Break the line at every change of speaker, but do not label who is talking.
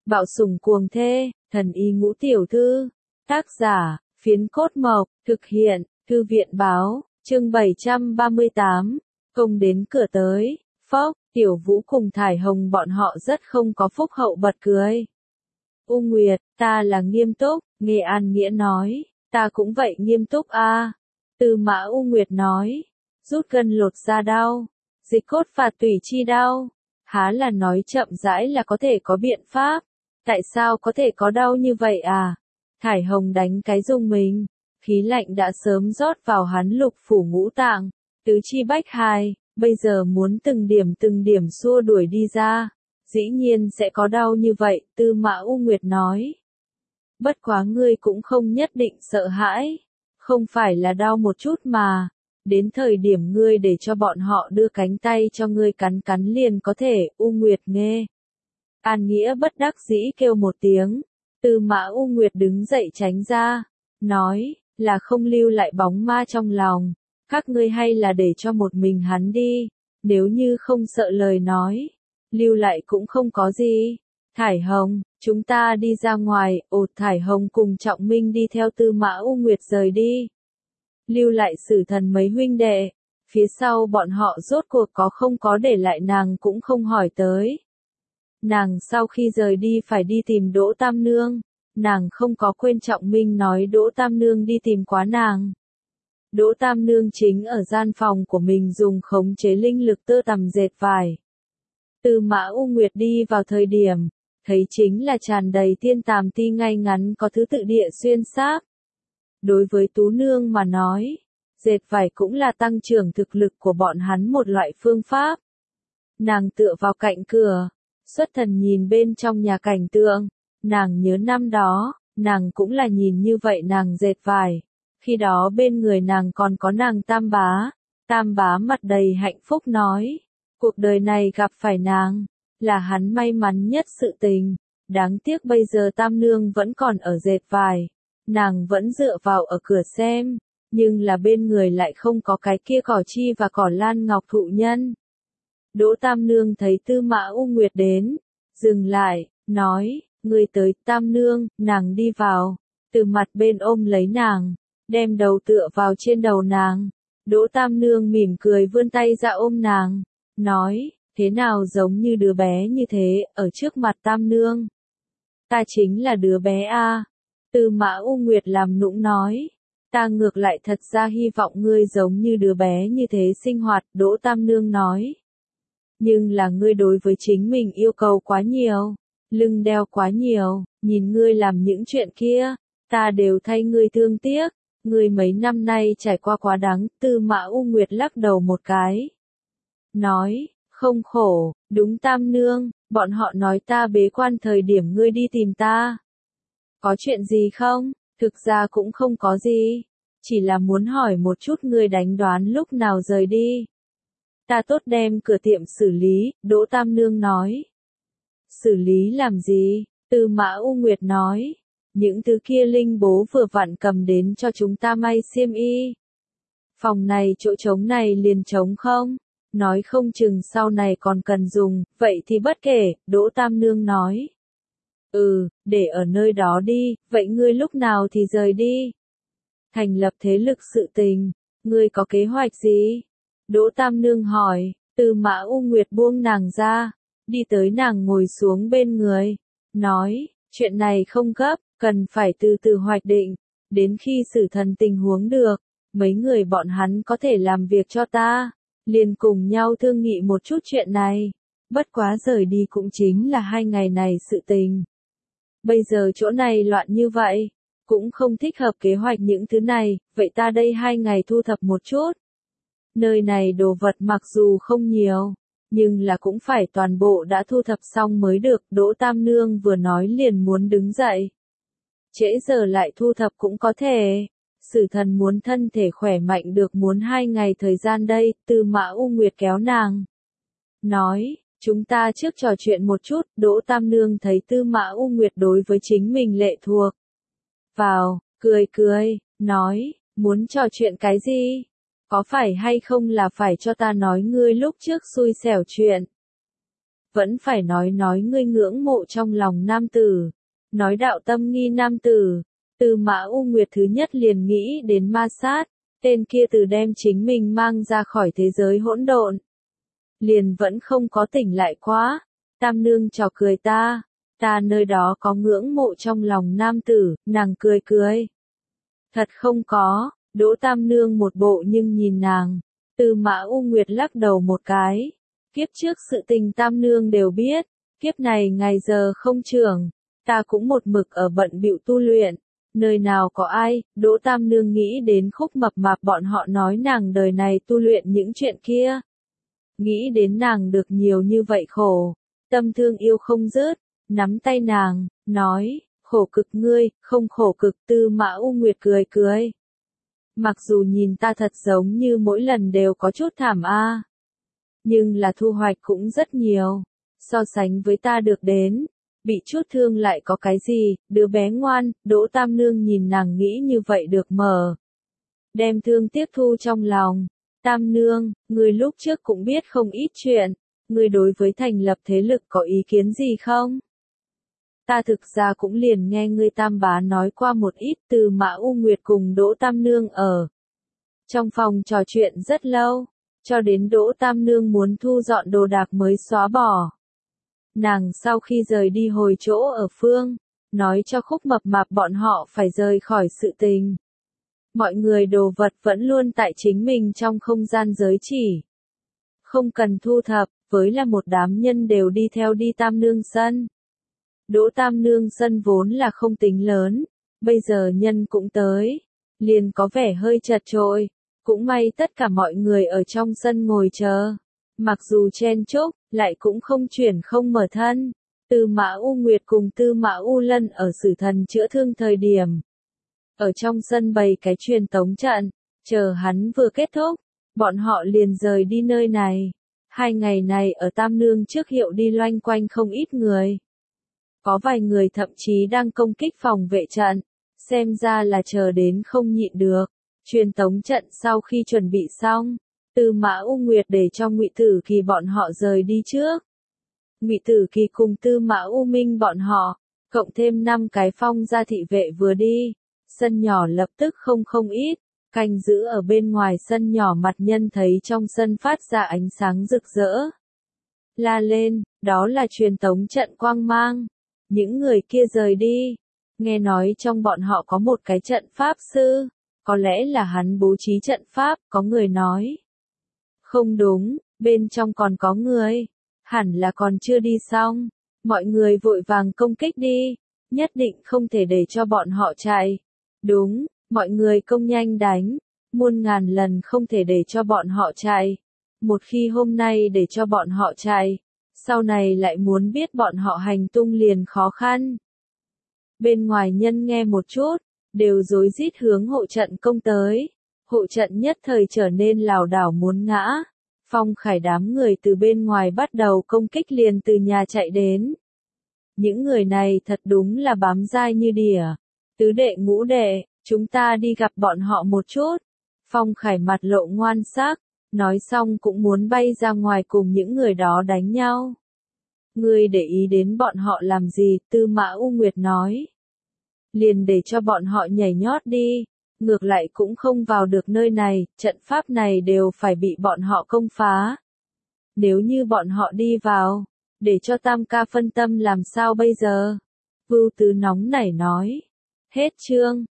Bạo sủng cuồng thê, thần y ngũ tiểu thư. Tác giả, Phiến Cốt Mộc, thực hiện, Thư viện báo, chương 738, công đến cửa tới, phốc, Tiểu Vũ cùng Thải Hồng bọn họ rất không có phúc hậu bật cười. U Nguyệt, ta là nghiêm túc, Nghe An Nghĩa nói, ta cũng vậy nghiêm túc a. Tư Mã U Nguyệt nói, rút gân lột da đau, dịch cốt phạt tủy chi đau, há là nói chậm rãi là có thể có biện pháp, tại sao có thể có đau như vậy à? Thải Hồng đánh cái rung mình, khí lạnh đã sớm rót vào hắn lục phủ ngũ tạng, tứ chi bách hài, bây giờ muốn từng điểm xua đuổi đi ra, dĩ nhiên sẽ có đau như vậy, Tư Mã U Nguyệt nói. Bất quá ngươi cũng không nhất định sợ hãi, không phải là đau một chút mà, đến thời điểm ngươi để cho bọn họ đưa cánh tay cho ngươi cắn cắn liền có thể, U Nguyệt nghe. An Nghĩa bất đắc dĩ kêu một tiếng, Tư Mã U Nguyệt đứng dậy tránh ra, nói, là không lưu lại bóng ma trong lòng, các ngươi hay là để cho một mình hắn đi, nếu như không sợ lời nói, lưu lại cũng không có gì. Thải Hồng, chúng ta đi ra ngoài, Thải Hồng cùng Trọng Minh đi theo Tư Mã U Nguyệt rời đi. Lưu lại Sử Thần mấy huynh đệ, phía sau bọn họ rốt cuộc có không có để lại nàng cũng không hỏi tới. Nàng sau khi rời đi phải đi tìm Đỗ Tam Nương, nàng không có quên Trọng Minh nói Đỗ Tam Nương đi tìm quá nàng. Đỗ Tam Nương chính ở gian phòng của mình dùng khống chế linh lực tơ tằm dệt vải. Tư Mã U Nguyệt đi vào thời điểm, thấy chính là tràn đầy tiên tàm ti ngay ngắn có thứ tự địa xuyên sáp. Đối với Tú Nương mà nói, dệt vải cũng là tăng trưởng thực lực của bọn hắn một loại phương pháp. Nàng tựa vào cạnh cửa, xuất thần nhìn bên trong nhà cảnh tượng, nàng nhớ năm đó, nàng cũng là nhìn như vậy nàng dệt vải. Khi đó bên người nàng còn có nàng Tam Bá mặt đầy hạnh phúc nói, cuộc đời này gặp phải nàng, là hắn may mắn nhất sự tình, đáng tiếc bây giờ Tam Nương vẫn còn ở dệt vải, nàng vẫn dựa vào ở cửa xem, nhưng là bên người lại không có cái kia cỏ chi và cỏ lan ngọc thụ nhân. Đỗ Tam Nương thấy Tư Mã U Nguyệt đến, dừng lại, nói, ngươi tới, Tam Nương, nàng đi vào, từ mặt bên ôm lấy nàng, đem đầu tựa vào trên đầu nàng. Đỗ Tam Nương mỉm cười vươn tay ra ôm nàng, nói, thế nào giống như đứa bé như thế, ở trước mặt Tam Nương. Ta chính là đứa bé a. Tư Mã U Nguyệt làm nũng nói, ta ngược lại thật ra hy vọng ngươi giống như đứa bé như thế sinh hoạt, Đỗ Tam Nương nói. Nhưng là ngươi đối với chính mình yêu cầu quá nhiều, lưng đeo quá nhiều, nhìn ngươi làm những chuyện kia, ta đều thay ngươi thương tiếc, ngươi mấy năm nay trải qua quá đáng, Tư Mã U Nguyệt lắc đầu một cái. Nói, không khổ, đúng Tam Nương, bọn họ nói ta bế quan thời điểm ngươi đi tìm ta. Có chuyện gì không? Thực ra cũng không có gì, chỉ là muốn hỏi một chút ngươi đánh đoán lúc nào rời đi. Ta tốt đem cửa tiệm xử lý, Đỗ Tam Nương nói. Xử lý làm gì? Tư Mã U Nguyệt nói. Những thứ kia Linh bố vừa vặn cầm đến cho chúng ta may xiêm y. Phòng này chỗ trống này liền trống không? Nói không chừng sau này còn cần dùng, vậy thì bất kể, Đỗ Tam Nương nói. Để ở nơi đó đi, vậy ngươi lúc nào thì rời đi? Thành lập thế lực sự tình, ngươi có kế hoạch gì? Đỗ Tam Nương hỏi, Tư Mã U Nguyệt buông nàng ra, đi tới nàng ngồi xuống bên người, nói, chuyện này không gấp, cần phải từ từ hoạch định, đến khi Sử Thần tình huống được, mấy người bọn hắn có thể làm việc cho ta, liền cùng nhau thương nghị một chút chuyện này, bất quá rời đi cũng chính là 2 ngày này sự tình. Bây giờ chỗ này loạn như vậy, cũng không thích hợp kế hoạch những thứ này, vậy ta đây 2 ngày thu thập một chút. Nơi này đồ vật mặc dù không nhiều, nhưng là cũng phải toàn bộ đã thu thập xong mới được, Đỗ Tam Nương vừa nói liền muốn đứng dậy. Trễ giờ lại thu thập cũng có thể. Sử Thần muốn thân thể khỏe mạnh được muốn 2 ngày thời gian đây, Tư Mã U Nguyệt kéo nàng. Nói, chúng ta trước trò chuyện một chút, Đỗ Tam Nương thấy Tư Mã U Nguyệt đối với chính mình lệ thuộc. Vào, cười, nói, muốn trò chuyện cái gì? Có phải hay không là phải cho ta nói ngươi lúc trước xui xẻo chuyện? vẫn phải nói ngươi ngưỡng mộ trong lòng nam tử, nói đạo tâm nghi nam tử. Tư Mã U Nguyệt thứ nhất liền nghĩ đến ma sát, tên kia từ đem chính mình mang ra khỏi thế giới hỗn độn. Liền vẫn không có tỉnh lại quá, Tam Nương trò cười ta nơi đó có ngưỡng mộ trong lòng nam tử, nàng cười cười. Thật không có, Đỗ Tam Nương một bộ nhưng nhìn nàng, Tư Mã U Nguyệt lắc đầu một cái. Kiếp trước sự tình Tam Nương đều biết, kiếp này ngày giờ không trưởng, ta cũng một mực ở bận bịu tu luyện, nơi nào có ai. Đỗ Tam Nương nghĩ đến Khúc Mập Mạp bọn họ nói nàng đời này tu luyện những chuyện kia. Nghĩ đến nàng được nhiều như vậy khổ, tâm thương yêu không dứt, nắm tay nàng, nói, khổ cực ngươi, không khổ cực. Tư Mã U Nguyệt cười cười. Mặc dù nhìn ta thật giống như mỗi lần đều có chút thảm nhưng là thu hoạch cũng rất nhiều. So sánh với ta được đến, bị chút thương lại có cái gì, đứa bé ngoan. Đỗ Tam Nương nhìn nàng nghĩ như vậy được mở. Đem thương tiếp thu trong lòng. Tam Nương, ngươi lúc trước cũng biết không ít chuyện, ngươi đối với thành lập thế lực có ý kiến gì không? Ta thực ra cũng liền nghe ngươi Tam bá nói qua một ít. Tư Mã U Nguyệt cùng Đỗ Tam Nương ở trong phòng trò chuyện rất lâu, cho đến Đỗ Tam Nương muốn thu dọn đồ đạc mới xóa bỏ. Nàng sau khi rời đi hồi chỗ ở phương, nói cho Khúc Mập Mạp bọn họ phải rời khỏi sự tình. Mọi người đồ vật vẫn luôn tại chính mình trong không gian giới chỉ. Không cần thu thập, với là một đám nhân đều đi theo đi Tam Nương sân. Đỗ Tam Nương sân vốn là không tính lớn, bây giờ nhân cũng tới, liền có vẻ hơi chật chội. Cũng may tất cả mọi người ở trong sân ngồi chờ. Mặc dù chen chúc, lại cũng không chuyển không mở thân. Tư Mã U Nguyệt cùng Tư Mã U Lân ở Sử Thần chữa thương thời điểm. Ở trong sân bày cái truyền tống trận, chờ hắn vừa kết thúc, bọn họ liền rời đi nơi này. 2 ngày này ở Tam Nương trước hiệu đi loanh quanh không ít người. Có vài người thậm chí đang công kích phòng vệ trận, xem ra là chờ đến không nhịn được. Truyền tống trận sau khi chuẩn bị xong, Tư Mã U Nguyệt để cho Ngụy Tử Kỳ bọn họ rời đi trước. Ngụy Tử Kỳ cùng Tư Mã U Minh bọn họ, cộng thêm 5 cái phong gia thị vệ vừa đi, sân nhỏ lập tức không ít, canh giữ ở bên ngoài sân nhỏ mặt nhân thấy trong sân phát ra ánh sáng rực rỡ. La lên, đó là truyền tống trận quang mang. Những người kia rời đi, nghe nói trong bọn họ có một cái trận pháp sư. Có lẽ là hắn bố trí trận pháp, có người nói. Không đúng, bên trong còn có người. Hẳn là còn chưa đi xong. Mọi người vội vàng công kích đi. Nhất định không thể để cho bọn họ chạy. Đúng, mọi người công nhanh đánh. Muôn ngàn lần không thể để cho bọn họ chạy. Một khi hôm nay để cho bọn họ chạy, sau này lại muốn biết bọn họ hành tung liền khó khăn. Bên ngoài nhân nghe một chút, đều rối rít hướng hộ trận công tới. Hộ trận nhất thời trở nên lảo đảo muốn ngã. Phong Khải đám người từ bên ngoài bắt đầu công kích liền từ nhà chạy đến. Những người này thật đúng là bám dai như đỉa. Tứ đệ ngũ đệ, chúng ta đi gặp bọn họ một chút. Phong Khải mặt lộ ngoan sắc, nói xong cũng muốn bay ra ngoài cùng những người đó đánh nhau. Ngươi để ý đến bọn họ làm gì? Tư Mã U Nguyệt nói. Liền để cho bọn họ nhảy nhót đi, ngược lại cũng không vào được nơi này, trận pháp này đều phải bị bọn họ công phá. Nếu như bọn họ đi vào, để cho Tam ca phân tâm làm sao bây giờ? Vưu Tứ nóng nảy nói. Hết chương.